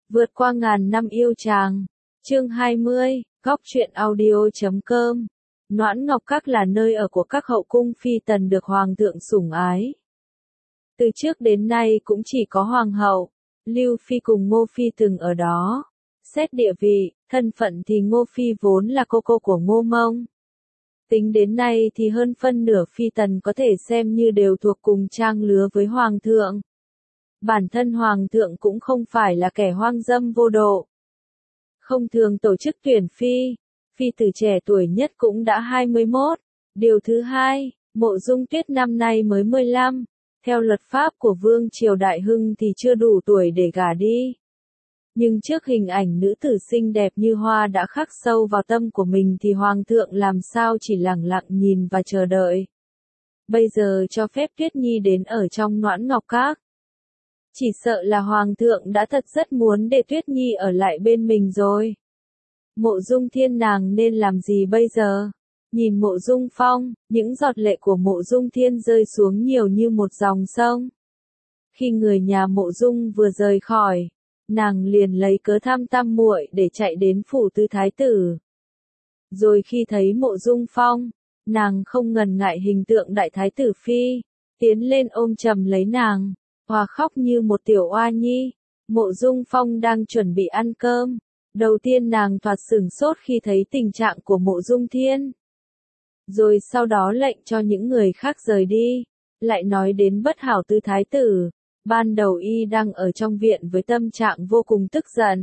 Vượt qua ngàn năm yêu chàng. Chương 20, Góc truyện audio.com. Noãn Ngọc Các là nơi ở của các hậu cung phi tần được hoàng thượng sủng ái. Từ trước đến nay cũng chỉ có hoàng hậu, Lưu Phi cùng Ngô Phi từng ở đó. Xét địa vị, thân phận thì Ngô Phi vốn là cô của Ngô Mông. Tính đến nay thì hơn phân nửa phi tần có thể xem như đều thuộc cùng trang lứa với hoàng thượng. Bản thân hoàng thượng cũng không phải là kẻ hoang dâm vô độ. Không thường tổ chức tuyển phi tử trẻ tuổi nhất cũng đã 21. Điều thứ hai, Mộ Dung Tuyết năm nay mới 15. Theo luật pháp của Vương Triều Đại Hưng thì chưa đủ tuổi để gả đi. Nhưng trước hình ảnh nữ tử xinh đẹp như hoa đã khắc sâu vào tâm của mình thì hoàng thượng làm sao chỉ lẳng lặng nhìn và chờ đợi. Bây giờ cho phép Tuyết Nhi đến ở trong Noãn Ngọc Các. Chỉ sợ là hoàng thượng đã thật rất muốn để Tuyết Nhi ở lại bên mình rồi. Mộ Dung Thiên nàng nên làm gì bây giờ? Nhìn Mộ Dung Phong, những giọt lệ của Mộ Dung Thiên rơi xuống nhiều như một dòng sông. Khi người nhà Mộ Dung vừa rời khỏi, nàng liền lấy cớ thăm tam muội để chạy đến phủ tư thái tử. Rồi khi thấy Mộ Dung Phong, nàng không ngần ngại hình tượng đại thái tử phi, tiến lên ôm chầm lấy nàng, hòa khóc như một tiểu oa nhi. Mộ Dung Phong đang chuẩn bị ăn cơm. Đầu tiên nàng thoạt sửng sốt khi thấy tình trạng của Mộ Dung Thiên. Rồi sau đó lệnh cho những người khác rời đi. Lại nói đến bất hảo tư thái tử. Ban đầu y đang ở trong viện với tâm trạng vô cùng tức giận.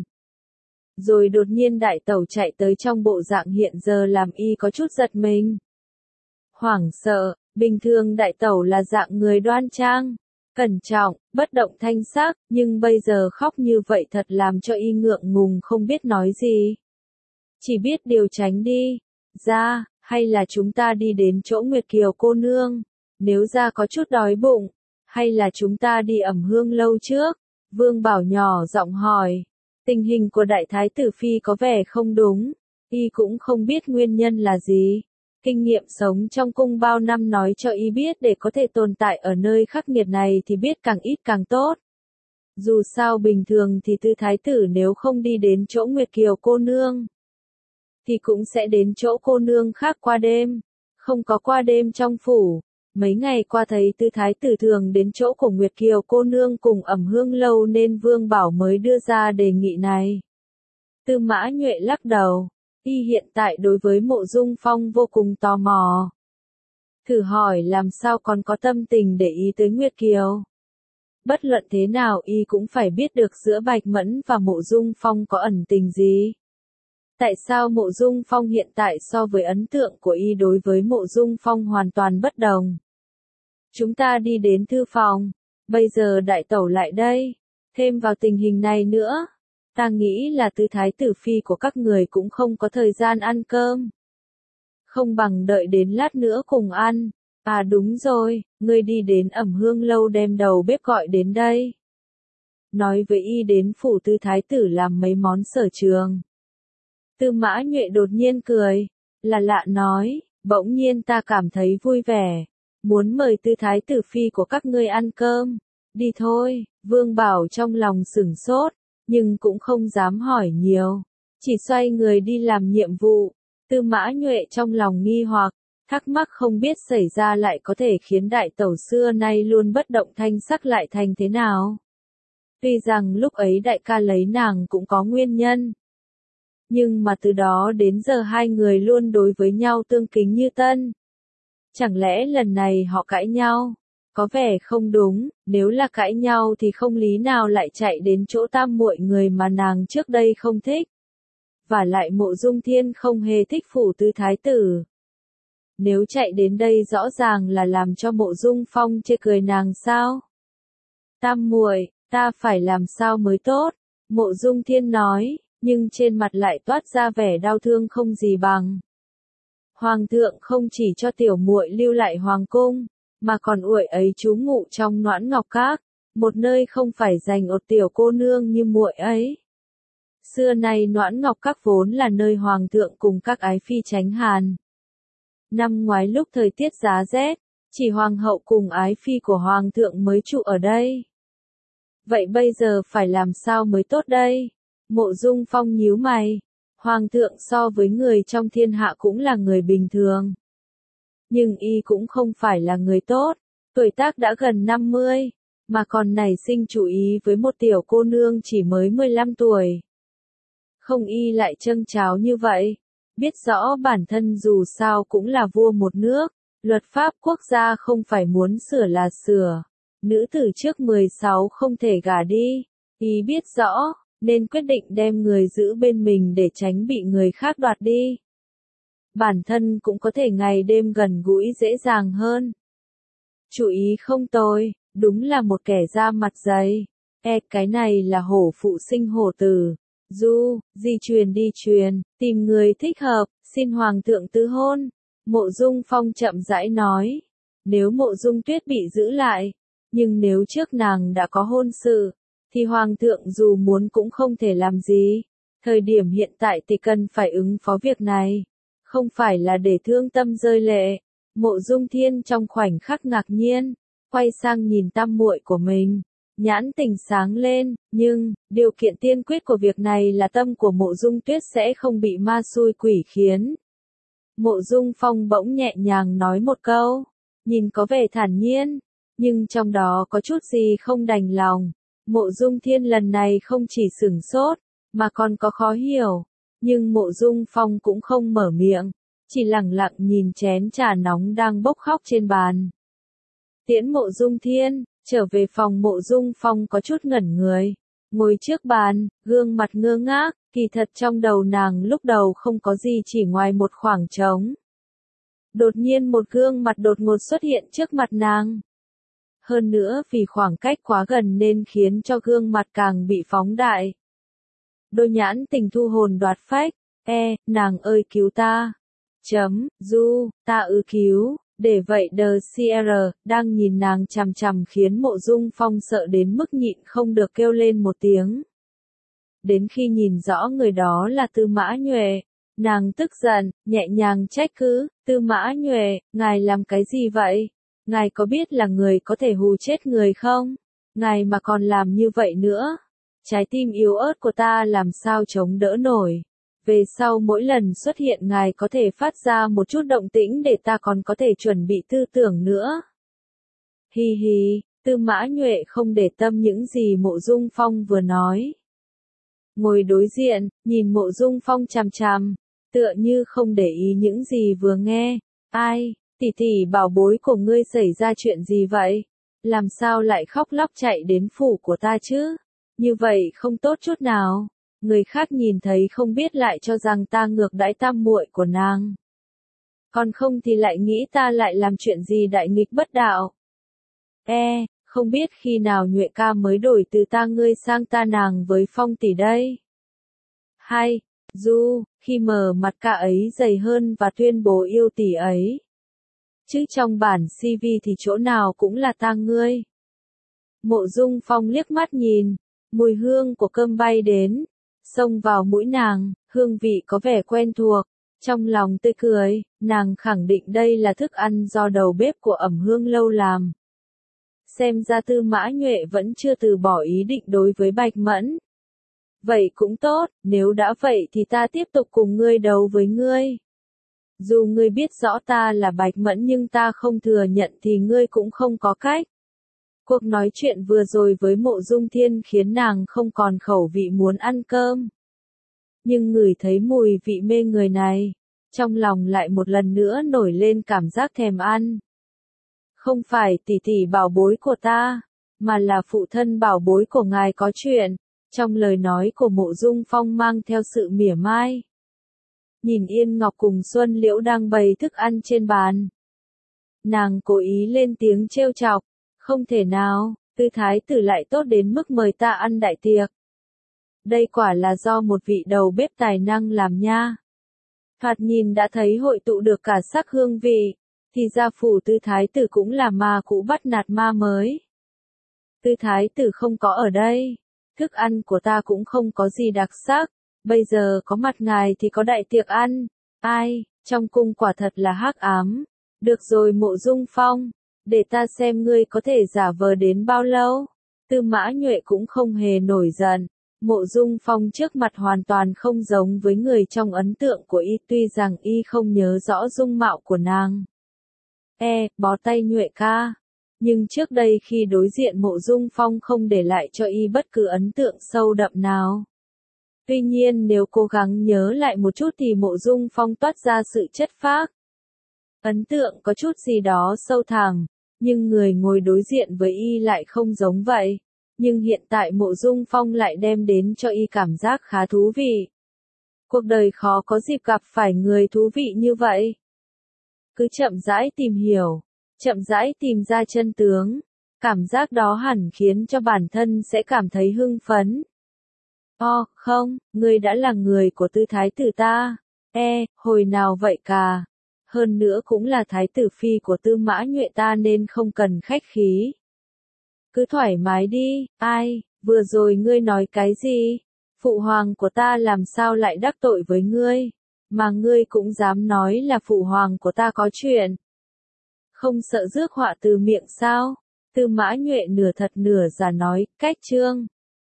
Rồi đột nhiên đại tẩu chạy tới trong bộ dạng hiện giờ làm y có chút giật mình. Hoảng sợ, bình thường đại tẩu là dạng người đoan trang, cẩn trọng, bất động thanh sắc, nhưng bây giờ khóc như vậy thật làm cho y ngượng ngùng không biết nói gì. Chỉ biết điều tránh đi. Ra, hay là chúng ta đi đến chỗ Nguyệt Kiều cô nương, nếu ra có chút đói bụng, hay là chúng ta đi Ẩm Hương lâu trước? Vương Bảo nhỏ giọng hỏi. Tình hình của đại thái tử phi có vẻ không đúng, y cũng không biết nguyên nhân là gì. Kinh nghiệm sống trong cung bao năm nói cho y biết để có thể tồn tại ở nơi khắc nghiệt này thì biết càng ít càng tốt. Dù sao bình thường thì tư thái tử nếu không đi đến chỗ Nguyệt Kiều cô nương, thì cũng sẽ đến chỗ cô nương khác qua đêm. Không có qua đêm trong phủ. Mấy ngày qua thấy tư thái tử thường đến chỗ của Nguyệt Kiều cô nương cùng Ẩm Hương lâu nên Vương Bảo mới đưa ra đề nghị này. Tư Mã Nhuệ lắc đầu. Y hiện tại đối với Mộ Dung Phong vô cùng tò mò. Thử hỏi làm sao còn có tâm tình để ý tới Nguyệt Kiều. Bất luận thế nào y cũng phải biết được giữa Bạch Mẫn và Mộ Dung Phong có ẩn tình gì. Tại sao Mộ Dung Phong hiện tại so với ấn tượng của y đối với Mộ Dung Phong hoàn toàn bất đồng. Chúng ta đi đến thư phòng. Bây giờ đại tẩu lại đây. Thêm vào tình hình này nữa. Ta nghĩ là tư thái tử phi của các người cũng không có thời gian ăn cơm. Không bằng đợi đến lát nữa cùng ăn. À đúng rồi, ngươi đi đến Ẩm Hương lâu đem đầu bếp gọi đến đây. Nói với y đến phủ tư thái tử làm mấy món sở trường. Tư Mã Nhuệ đột nhiên cười, là lạ nói, bỗng nhiên ta cảm thấy vui vẻ. Muốn mời tư thái tử phi của các ngươi ăn cơm. Đi thôi, Vương Bảo trong lòng sửng sốt. Nhưng cũng không dám hỏi nhiều, chỉ xoay người đi làm nhiệm vụ. Tư Mã Nhuệ trong lòng nghi hoặc, thắc mắc không biết xảy ra lại có thể khiến đại tẩu xưa nay luôn bất động thanh sắc lại thành thế nào. Tuy rằng lúc ấy đại ca lấy nàng cũng có nguyên nhân, nhưng mà từ đó đến giờ hai người luôn đối với nhau tương kính như tân. Chẳng lẽ lần này họ cãi nhau? Có vẻ không đúng, nếu là cãi nhau thì không lý nào lại chạy đến chỗ tam muội người mà nàng trước đây không thích. Và lại Mộ Dung Thiên không hề thích phủ tư thái tử. Nếu chạy đến đây rõ ràng là làm cho Mộ Dung Phong chê cười nàng sao? Tam muội, ta phải làm sao mới tốt? Mộ Dung Thiên nói, nhưng trên mặt lại toát ra vẻ đau thương không gì bằng. Hoàng thượng không chỉ cho tiểu muội lưu lại hoàng cung, mà còn uội ấy trú ngụ trong Noãn Ngọc Các, một nơi không phải dành ột tiểu cô nương như muội ấy. Xưa nay Noãn Ngọc Các vốn là nơi hoàng thượng cùng các ái phi tránh hàn. Năm ngoái lúc thời tiết giá rét, chỉ hoàng hậu cùng ái phi của hoàng thượng mới trụ ở đây. Vậy bây giờ phải làm sao mới tốt đây? Mộ Dung Phong nhíu mày. Hoàng thượng so với người trong thiên hạ cũng là người bình thường. Nhưng y cũng không phải là người tốt, tuổi tác đã gần 50, mà còn nảy sinh chủ ý với một tiểu cô nương chỉ mới 15 tuổi. Không y lại châng cháo như vậy, biết rõ bản thân dù sao cũng là vua một nước, luật pháp quốc gia không phải muốn sửa là sửa. Nữ tử trước 16 không thể gả đi, y biết rõ, nên quyết định đem người giữ bên mình để tránh bị người khác đoạt đi. Bản thân cũng có thể ngày đêm gần gũi dễ dàng hơn. Chủ ý không tồi, đúng là một kẻ da mặt dày. Cái này là hổ phụ sinh hổ tử. Di truyền đi truyền, tìm người thích hợp, xin hoàng thượng tứ hôn. Mộ Dung Phong chậm rãi nói. Nếu Mộ Dung Tuyết bị giữ lại, nhưng nếu trước nàng đã có hôn sự, thì hoàng thượng dù muốn cũng không thể làm gì. Thời điểm hiện tại thì cần phải ứng phó việc này, không phải là để thương tâm rơi lệ. Mộ Dung Thiên trong khoảnh khắc ngạc nhiên, quay sang nhìn tam muội của mình, nhãn tình sáng lên, nhưng, điều kiện tiên quyết của việc này là tâm của Mộ Dung Tuyết sẽ không bị ma xui quỷ khiến. Mộ Dung Phong bỗng nhẹ nhàng nói một câu, nhìn có vẻ thản nhiên, nhưng trong đó có chút gì không đành lòng. Mộ Dung Thiên lần này không chỉ sửng sốt, mà còn có khó hiểu, nhưng Mộ Dung Phong cũng không mở miệng, chỉ lẳng lặng nhìn chén trà nóng đang bốc khóc trên bàn. Tiễn Mộ Dung Thiên, trở về phòng Mộ Dung Phong có chút ngẩn người, ngồi trước bàn, gương mặt ngơ ngác, kỳ thật trong đầu nàng lúc đầu không có gì chỉ ngoài một khoảng trống. Đột nhiên một gương mặt đột ngột xuất hiện trước mặt nàng. Hơn nữa vì khoảng cách quá gần nên khiến cho gương mặt càng bị phóng đại. Đôi nhãn tình thu hồn đoạt phách, nàng ơi cứu ta. Ta cứu, để vậy The CR, đang nhìn nàng chằm chằm khiến Mộ Dung Phong sợ đến mức nhịn không được kêu lên một tiếng. Đến khi nhìn rõ người đó là Tư Mã Nhuệ, nàng tức giận, nhẹ nhàng trách cứ, Tư Mã Nhuệ, ngài làm cái gì vậy? Ngài có biết là người có thể hù chết người không? Ngài mà còn làm như vậy nữa, trái tim yếu ớt của ta làm sao chống đỡ nổi. Về sau mỗi lần xuất hiện ngài có thể phát ra một chút động tĩnh để ta còn có thể chuẩn bị tư tưởng nữa. Hi hi, Tư Mã Nhuệ không để tâm những gì Mộ Dung Phong vừa nói. Ngồi đối diện, nhìn Mộ Dung Phong chằm chằm, tựa như không để ý những gì vừa nghe. Ai, tỷ tỷ bảo bối của ngươi xảy ra chuyện gì vậy? Làm sao lại khóc lóc chạy đến phủ của ta chứ? Như vậy không tốt chút nào. Người khác nhìn thấy không biết lại cho rằng ta ngược đãi tam muội của nàng. Còn không thì lại nghĩ ta lại làm chuyện gì đại nghịch bất đạo. Không biết khi nào Nhuệ ca mới đổi từ ta ngươi sang ta nàng với Phong tỷ đây. Hay, khi mở mặt ca ấy dày hơn và tuyên bố yêu tỷ ấy. Chứ trong bản CV thì chỗ nào cũng là ta ngươi. Mộ Dung Phong liếc mắt nhìn, mùi hương của cơm bay đến, xông vào mũi nàng, hương vị có vẻ quen thuộc, trong lòng tươi cười, nàng khẳng định đây là thức ăn do đầu bếp của Ẩm Hương lâu làm. Xem ra Tư Mã Nhuệ vẫn chưa từ bỏ ý định đối với Bạch Mẫn. Vậy cũng tốt, nếu đã vậy thì ta tiếp tục cùng ngươi đấu với ngươi. Dù ngươi biết rõ ta là Bạch Mẫn nhưng ta không thừa nhận thì ngươi cũng không có cách. Cuộc nói chuyện vừa rồi với Mộ Dung Thiên khiến nàng không còn khẩu vị muốn ăn cơm. Nhưng ngửi thấy mùi vị mê người này, trong lòng lại một lần nữa nổi lên cảm giác thèm ăn. Không phải tỷ tỷ bảo bối của ta, mà là phụ thân bảo bối của ngài có chuyện. Trong lời nói của Mộ Dung Phong mang theo sự mỉa mai. Nhìn Yên Ngọc cùng Xuân Liễu đang bày thức ăn trên bàn. Nàng cố ý lên tiếng trêu chọc. Không thể nào, Tư thái tử lại tốt đến mức mời ta ăn đại tiệc. Đây quả là do một vị đầu bếp tài năng làm nha. Thoạt nhìn đã thấy hội tụ được cả sắc hương vị, thì ra phủ Tư thái tử cũng là ma cũ bắt nạt ma mới. Tư thái tử không có ở đây, thức ăn của ta cũng không có gì đặc sắc, bây giờ có mặt ngài thì có đại tiệc ăn. Ai, trong cung quả thật là hắc ám. Được rồi Mộ Dung Phong, để ta xem ngươi có thể giả vờ đến bao lâu. Tư Mã Nhuệ cũng không hề nổi giận, Mộ Dung Phong trước mặt hoàn toàn không giống với người trong ấn tượng của y, tuy rằng y không nhớ rõ dung mạo của nàng. Bó tay Nhuệ ca. Nhưng trước đây khi đối diện Mộ Dung Phong không để lại cho y bất cứ ấn tượng sâu đậm nào. Tuy nhiên nếu cố gắng nhớ lại một chút thì Mộ Dung Phong toát ra sự chất phác. Ấn tượng có chút gì đó sâu thẳm, nhưng người ngồi đối diện với y lại không giống vậy. Nhưng hiện tại Mộ Dung Phong lại đem đến cho y cảm giác khá thú vị. Cuộc đời khó có dịp gặp phải người thú vị như vậy. Cứ chậm rãi tìm hiểu, chậm rãi tìm ra chân tướng, cảm giác đó hẳn khiến cho bản thân sẽ cảm thấy hưng phấn. Không, ngươi đã là người của Tư thái tử ta. Hồi nào vậy cả? Hơn nữa cũng là thái tử phi của Tư Mã Nhuệ ta nên không cần khách khí. Cứ thoải mái đi. Vừa rồi ngươi nói cái gì? Phụ hoàng của ta làm sao lại đắc tội với ngươi? Mà ngươi cũng dám nói là phụ hoàng của ta có chuyện. Không sợ rước họa từ miệng sao? Tư Mã Nhuệ nửa thật nửa giả nói, cách chương.